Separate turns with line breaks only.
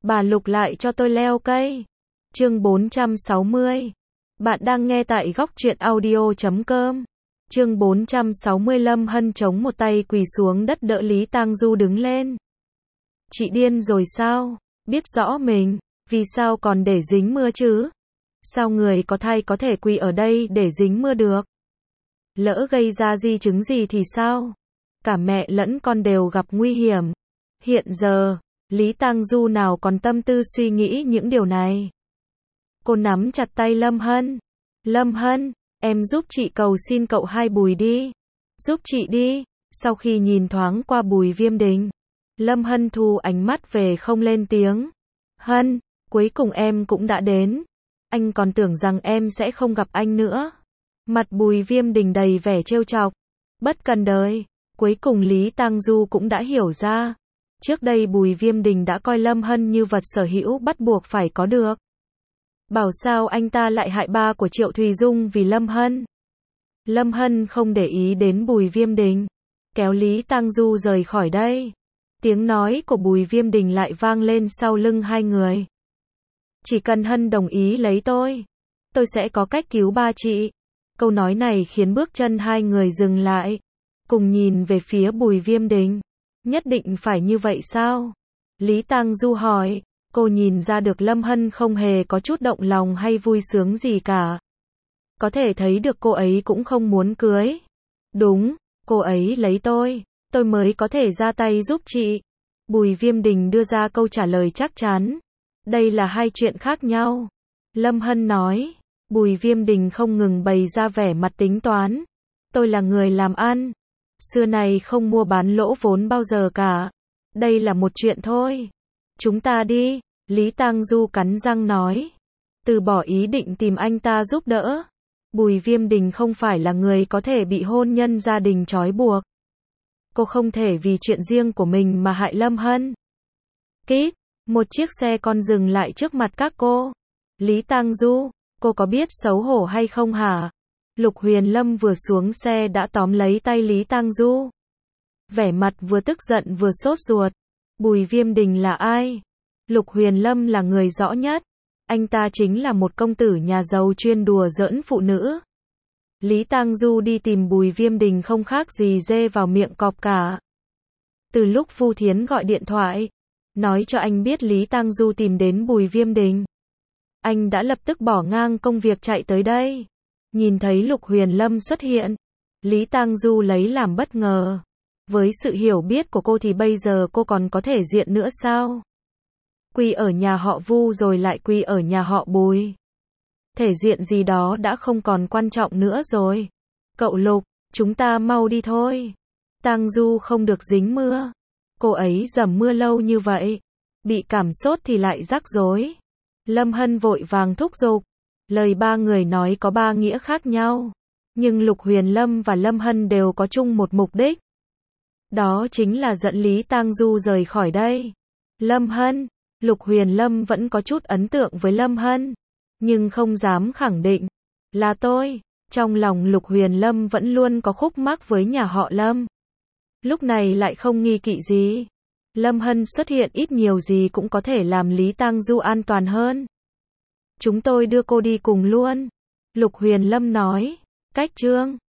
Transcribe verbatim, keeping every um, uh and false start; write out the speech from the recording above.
Bà Lục lại cho tôi leo cây. Chương bốn trăm sáu mươi. Bạn đang nghe tại góc truyện audio chấm com. Chương bốn trăm sáu mươi. Lâm Hân chống một tay quỳ xuống đất đỡ Lý Tang Du đứng lên. Chị điên rồi sao? Biết rõ mình, vì sao còn để dính mưa chứ? Sao người có thai có thể quỳ ở đây để dính mưa được? Lỡ gây ra di chứng gì thì sao? Cả mẹ lẫn con đều gặp nguy hiểm. Hiện giờ, Lý Tang Du nào còn tâm tư suy nghĩ những điều này. Cô nắm chặt tay Lâm Hân. Lâm Hân, em giúp chị cầu xin cậu hai Bùi đi. Giúp chị đi. Sau khi nhìn thoáng qua Bùi Viêm Đình, Lâm Hân thu ánh mắt về không lên tiếng. Hân, cuối cùng em cũng đã đến. Anh còn tưởng rằng em sẽ không gặp anh nữa. Mặt Bùi Viêm Đình đầy vẻ trêu chọc. Bất cần đời. Cuối cùng Lý Tang Du cũng đã hiểu ra. Trước đây Bùi Viêm Đình đã coi Lâm Hân như vật sở hữu bắt buộc phải có được. Bảo sao anh ta lại hại ba của Triệu Thùy Dung vì Lâm Hân. Lâm Hân không để ý đến Bùi Viêm Đình, kéo Lý Tang Du rời khỏi đây. Tiếng nói của Bùi Viêm Đình lại vang lên sau lưng hai người. Chỉ cần Hân đồng ý lấy tôi, tôi sẽ có cách cứu ba chị. Câu nói này khiến bước chân hai người dừng lại, cùng nhìn về phía Bùi Viêm Đình. Nhất định phải như vậy sao? Lý Tang Du hỏi. Cô nhìn ra được Lâm Hân không hề có chút động lòng hay vui sướng gì cả. Có thể thấy được cô ấy cũng không muốn cưới. Đúng, cô ấy lấy tôi, tôi mới có thể ra tay giúp chị. Bùi Viêm Đình đưa ra câu trả lời chắc chắn. Đây là hai chuyện khác nhau. Lâm Hân nói. Bùi Viêm Đình không ngừng bày ra vẻ mặt tính toán. Tôi là người làm ăn. Xưa này không mua bán lỗ vốn bao giờ cả. Đây là một chuyện thôi. Chúng ta đi. Lý Tang Du cắn răng nói. Từ bỏ ý định tìm anh ta giúp đỡ. Bùi Viêm Đình không phải là người có thể bị hôn nhân gia đình trói buộc. Cô không thể vì chuyện riêng của mình mà hại Lâm Hân. Kít, một chiếc xe con dừng lại trước mặt các cô. Lý Tang Du, cô có biết xấu hổ hay không hả? Lục Huyền Lâm vừa xuống xe đã tóm lấy tay Lý Tang Du. Vẻ mặt vừa tức giận vừa sốt ruột. Bùi Viêm Đình là ai? Lục Huyền Lâm là người rõ nhất. Anh ta chính là một công tử nhà giàu chuyên đùa giỡn phụ nữ. Lý Tang Du đi tìm Bùi Viêm Đình không khác gì dê vào miệng cọp cả. Từ lúc Vu Thiến gọi điện thoại, nói cho anh biết Lý Tang Du tìm đến Bùi Viêm Đình, anh đã lập tức bỏ ngang công việc chạy tới đây. Nhìn thấy Lục Huyền Lâm xuất hiện, Lý Tang Du lấy làm bất ngờ. Với sự hiểu biết của cô thì bây giờ cô còn có thể diện nữa sao? Quy ở nhà họ Vu rồi lại quy ở nhà họ Bùi. Thể diện gì đó đã không còn quan trọng nữa rồi. Cậu Lục, chúng ta mau đi thôi. Tang Du không được dính mưa. Cô ấy dầm mưa lâu như vậy, bị cảm sốt thì lại rắc rối. Lâm Hân vội vàng thúc giục. Lời ba người nói có ba nghĩa khác nhau, nhưng Lục Huyền Lâm và Lâm Hân đều có chung một mục đích. Đó chính là dẫn Lý Tang Du rời khỏi đây. Lâm Hân, Lục Huyền Lâm vẫn có chút ấn tượng với Lâm Hân, nhưng không dám khẳng định là tôi. Trong lòng Lục Huyền Lâm vẫn luôn có khúc mắc với nhà họ Lâm. Lúc này lại không nghi kỵ gì. Lâm Hân xuất hiện ít nhiều gì cũng có thể làm Lý Tang Du an toàn hơn. Chúng tôi đưa cô đi cùng luôn. Lục Huyền Lâm nói. Cách Trương,